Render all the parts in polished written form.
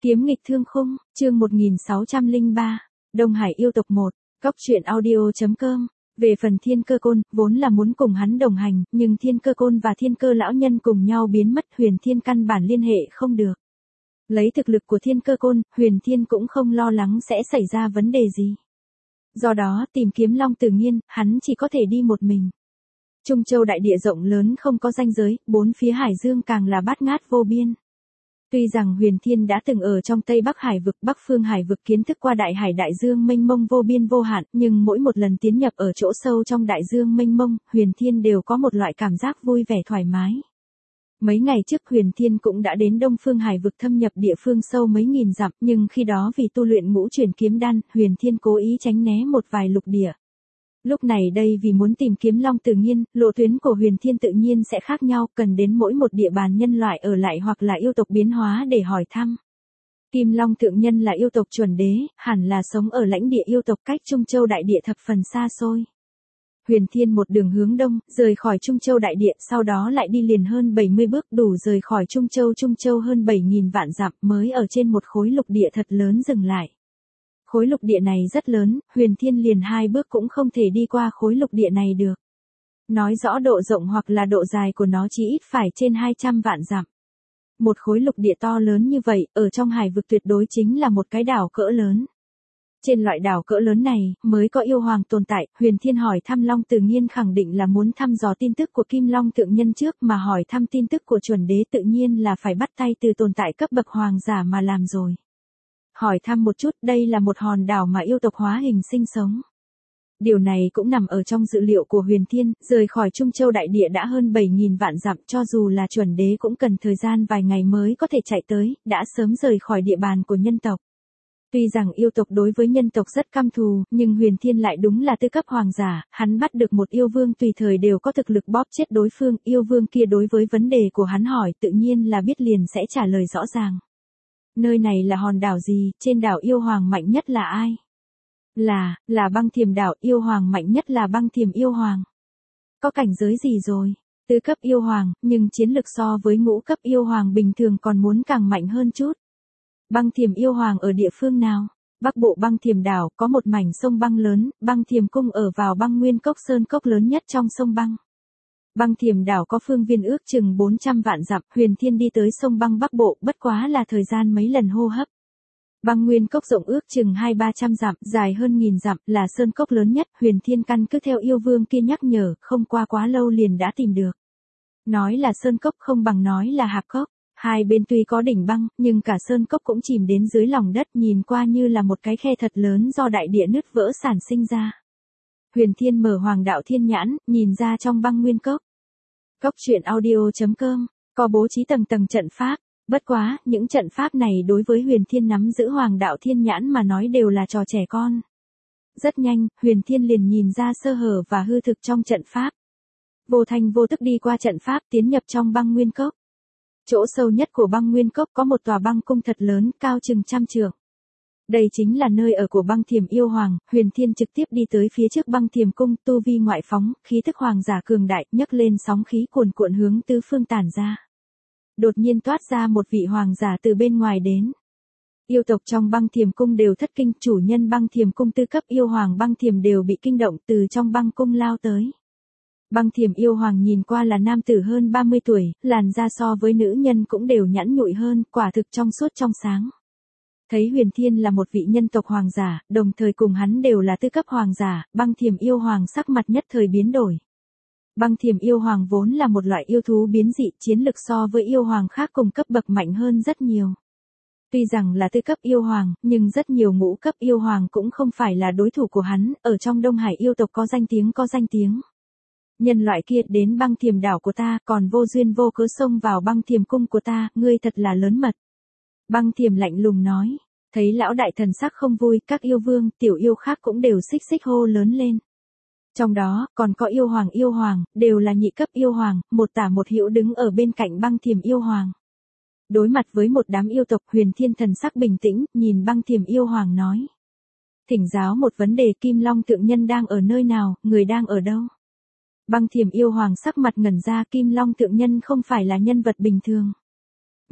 Kiếm nghịch thương khung, chương 1603, Đông Hải yêu tộc 1, Góc truyện audio.com. Về phần Thiên Cơ Côn, vốn là muốn cùng hắn đồng hành, nhưng Thiên Cơ Côn và Thiên Cơ lão nhân cùng nhau biến mất, Huyền Thiên căn bản liên hệ không được. Lấy thực lực của Thiên Cơ Côn, Huyền Thiên cũng không lo lắng sẽ xảy ra vấn đề gì. Do đó, tìm kiếm Long Tử Nghiên, hắn chỉ có thể đi một mình. Trung Châu đại địa rộng lớn không có ranh giới, bốn phía hải dương càng là bát ngát vô biên. Tuy rằng Huyền Thiên đã từng ở trong Tây Bắc Hải vực, Bắc Phương Hải vực kiến thức qua đại hải đại dương mênh mông vô biên vô hạn, nhưng mỗi một lần tiến nhập ở chỗ sâu trong đại dương mênh mông, Huyền Thiên đều có một loại cảm giác vui vẻ thoải mái. Mấy ngày trước Huyền Thiên cũng đã đến Đông Phương Hải vực thâm nhập địa phương sâu mấy nghìn dặm, nhưng khi đó vì tu luyện ngũ chuyển kiếm đan, Huyền Thiên cố ý tránh né một vài lục địa. Lúc này đây vì muốn tìm kiếm Long Tử Nghiên, lộ tuyến của Huyền Thiên tự nhiên sẽ khác nhau, cần đến mỗi một địa bàn nhân loại ở lại hoặc là yêu tộc biến hóa để hỏi thăm. Kim Long Thượng Nhân là yêu tộc chuẩn đế, hẳn là sống ở lãnh địa yêu tộc cách Trung Châu đại địa thập phần xa xôi. Huyền Thiên một đường hướng đông, rời khỏi Trung Châu đại địa, sau đó lại đi liền hơn 70 bước, đủ rời khỏi Trung Châu hơn 7.000 vạn dặm, mới ở trên một khối lục địa thật lớn dừng lại. Khối lục địa này rất lớn, Huyền Thiên liền 2 bước cũng không thể đi qua khối lục địa này được. Nói rõ độ rộng hoặc là độ dài của nó chỉ ít phải trên 200 vạn dặm. Một khối lục địa to lớn như vậy, ở trong hải vực tuyệt đối chính là một cái đảo cỡ lớn. Trên loại đảo cỡ lớn này, mới có yêu hoàng tồn tại, Huyền Thiên hỏi thăm Long Tử Nghiên khẳng định là muốn thăm dò tin tức của Kim Long Thượng Nhân trước, mà hỏi thăm tin tức của chuẩn đế tự nhiên là phải bắt tay từ tồn tại cấp bậc hoàng giả mà làm rồi. Hỏi thăm một chút, đây là một hòn đảo mà yêu tộc hóa hình sinh sống. Điều này cũng nằm ở trong dự liệu của Huyền Thiên, rời khỏi Trung Châu đại địa đã hơn 7.000 vạn dặm, cho dù là chuẩn đế cũng cần thời gian vài ngày mới có thể chạy tới, đã sớm rời khỏi địa bàn của nhân tộc. Tuy rằng yêu tộc đối với nhân tộc rất căm thù, nhưng Huyền Thiên lại đúng là tư cấp hoàng giả, hắn bắt được một yêu vương tùy thời đều có thực lực bóp chết đối phương, yêu vương kia đối với vấn đề của hắn hỏi tự nhiên là biết liền sẽ trả lời rõ ràng. Nơi này là hòn đảo gì, trên đảo yêu hoàng mạnh nhất là ai? Là Băng Thiềm đảo, yêu hoàng mạnh nhất là Băng Thiềm yêu hoàng. Có cảnh giới gì rồi? Tứ cấp yêu hoàng, nhưng chiến lực so với ngũ cấp yêu hoàng bình thường còn muốn càng mạnh hơn chút. Băng Thiềm yêu hoàng ở địa phương nào? Bắc bộ Băng Thiềm đảo, có một mảnh sông băng lớn, Băng Thiềm cung ở vào Băng Nguyên cốc sơn cốc lớn nhất trong sông băng. Băng Thiềm đảo có phương viên ước chừng 400 vạn dặm, Huyền Thiên đi tới sông băng Bắc Bộ, bất quá là thời gian mấy lần hô hấp. Băng Nguyên cốc rộng ước chừng 200-300 dặm, dài hơn 1000 dặm, là sơn cốc lớn nhất, Huyền Thiên căn cứ theo yêu vương kia nhắc nhở, không qua quá lâu liền đã tìm được. Nói là sơn cốc không bằng nói là hạp cốc, hai bên tuy có đỉnh băng, nhưng cả sơn cốc cũng chìm đến dưới lòng đất, nhìn qua như là một cái khe thật lớn do đại địa nứt vỡ sản sinh ra. Huyền Thiên mở Hoàng Đạo Thiên Nhãn, nhìn ra trong Băng Nguyên cốc. Góc truyện audio.com, có bố trí tầng tầng trận pháp, bất quá, những trận pháp này đối với Huyền Thiên nắm giữ Hoàng Đạo Thiên Nhãn mà nói đều là trò trẻ con. Rất nhanh, Huyền Thiên liền nhìn ra sơ hở và hư thực trong trận pháp. Vô thành vô tức đi qua trận pháp tiến nhập trong Băng Nguyên cốc. Chỗ sâu nhất của Băng Nguyên cốc có một tòa băng cung thật lớn, cao chừng 100 trượng. Đây chính là nơi ở của Băng Thiềm yêu hoàng, Huyền Thiên trực tiếp đi tới phía trước Băng Thiềm cung, tu vi ngoại phóng, khí tức hoàng giả cường đại, nhấc lên sóng khí cuồn cuộn hướng tứ phương tản ra. Đột nhiên toát ra một vị hoàng giả từ bên ngoài đến. Yêu tộc trong Băng Thiềm cung đều thất kinh, chủ nhân Băng Thiềm cung tư cấp yêu hoàng Băng Thiềm đều bị kinh động, từ trong băng cung lao tới. Băng Thiềm yêu hoàng nhìn qua là nam tử hơn 30 tuổi, làn da so với nữ nhân cũng đều nhẵn nhụi hơn, quả thực trong suốt trong sáng. Thấy Huyền Thiên là một vị nhân tộc hoàng giả, đồng thời cùng hắn đều là tư cấp hoàng giả, Băng Thiềm yêu hoàng sắc mặt nhất thời biến đổi. Băng Thiềm yêu hoàng vốn là một loại yêu thú biến dị, chiến lực so với yêu hoàng khác cùng cấp bậc mạnh hơn rất nhiều. Tuy rằng là tư cấp yêu hoàng, nhưng rất nhiều ngũ cấp yêu hoàng cũng không phải là đối thủ của hắn, ở trong Đông Hải yêu tộc có danh tiếng. Nhân loại kia đến Băng Thiềm đảo của ta, còn vô duyên vô cớ xông vào Băng Thiềm cung của ta, ngươi thật là lớn mật. Băng Thiềm lạnh lùng nói, thấy lão đại thần sắc không vui, các yêu vương, tiểu yêu khác cũng đều xích hô lớn lên. Trong đó, còn có yêu hoàng, đều là nhị cấp yêu hoàng, một tả một hữu đứng ở bên cạnh Băng Thiềm yêu hoàng. Đối mặt với một đám yêu tộc, Huyền Thiên thần sắc bình tĩnh, nhìn Băng Thiềm yêu hoàng nói. Thỉnh giáo một vấn đề, Kim Long Thượng Nhân đang ở nơi nào, người đang ở đâu? Băng Thiềm yêu hoàng sắc mặt ngẩn ra, Kim Long Thượng Nhân không phải là nhân vật bình thường.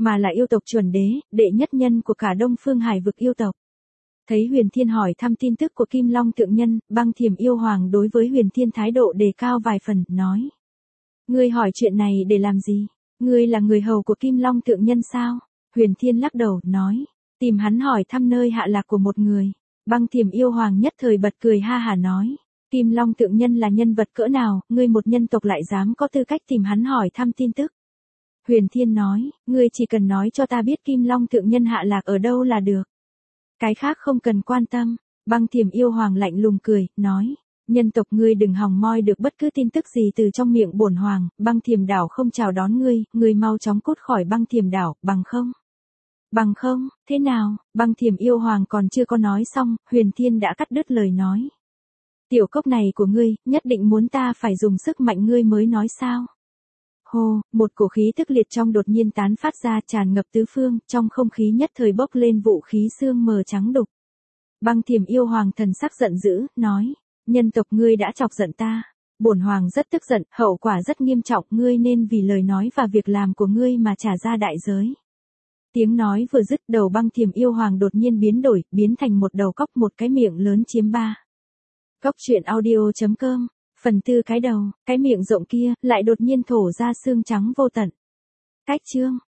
mà là yêu tộc chuẩn đế, đệ nhất nhân của cả Đông Phương Hải vực yêu tộc. Thấy Huyền Thiên hỏi thăm tin tức của Kim Long Tượng Nhân, Băng Thiểm Yêu Hoàng đối với Huyền Thiên thái độ đề cao vài phần, nói. Ngươi hỏi chuyện này để làm gì? Ngươi là người hầu của Kim Long Tượng Nhân sao? Huyền Thiên lắc đầu, nói. Tìm hắn hỏi thăm nơi hạ lạc của một người. Băng Thiểm Yêu Hoàng nhất thời bật cười ha hả nói. Kim Long Tượng Nhân là nhân vật cỡ nào, ngươi một nhân tộc lại dám có tư cách tìm hắn hỏi thăm tin tức? Huyền Thiên nói, ngươi chỉ cần nói cho ta biết Kim Long Tượng Nhân hạ lạc ở đâu là được. Cái khác không cần quan tâm. Băng Thiểm Yêu Hoàng lạnh lùng cười, nói. Nhân tộc ngươi đừng hòng moi được bất cứ tin tức gì từ trong miệng bổn hoàng, Băng Thiểm đảo không chào đón ngươi mau chóng cút khỏi Băng Thiểm đảo, bằng không? Bằng không, thế nào? Băng Thiểm Yêu Hoàng còn chưa có nói xong, Huyền Thiên đã cắt đứt lời nói. Tiểu cốc này của ngươi, nhất định muốn ta phải dùng sức mạnh ngươi mới nói sao? Hô, một cổ khí tức liệt trong đột nhiên tán phát ra tràn ngập tứ phương, trong không khí nhất thời bốc lên vũ khí xương mờ trắng đục. Băng Thiểm Yêu Hoàng thần sắc giận dữ, nói, nhân tộc ngươi đã chọc giận ta. Bổn hoàng rất tức giận, hậu quả rất nghiêm trọng, ngươi nên vì lời nói và việc làm của ngươi mà trả ra đại giới. Tiếng nói vừa dứt, đầu Băng Thiểm Yêu Hoàng đột nhiên biến đổi, biến thành một đầu cóc, một cái miệng lớn chiếm ba. Cóc truyện audio.com, phần tư cái đầu, cái miệng rộng kia, lại đột nhiên thổ ra xương trắng vô tận. Cách chương.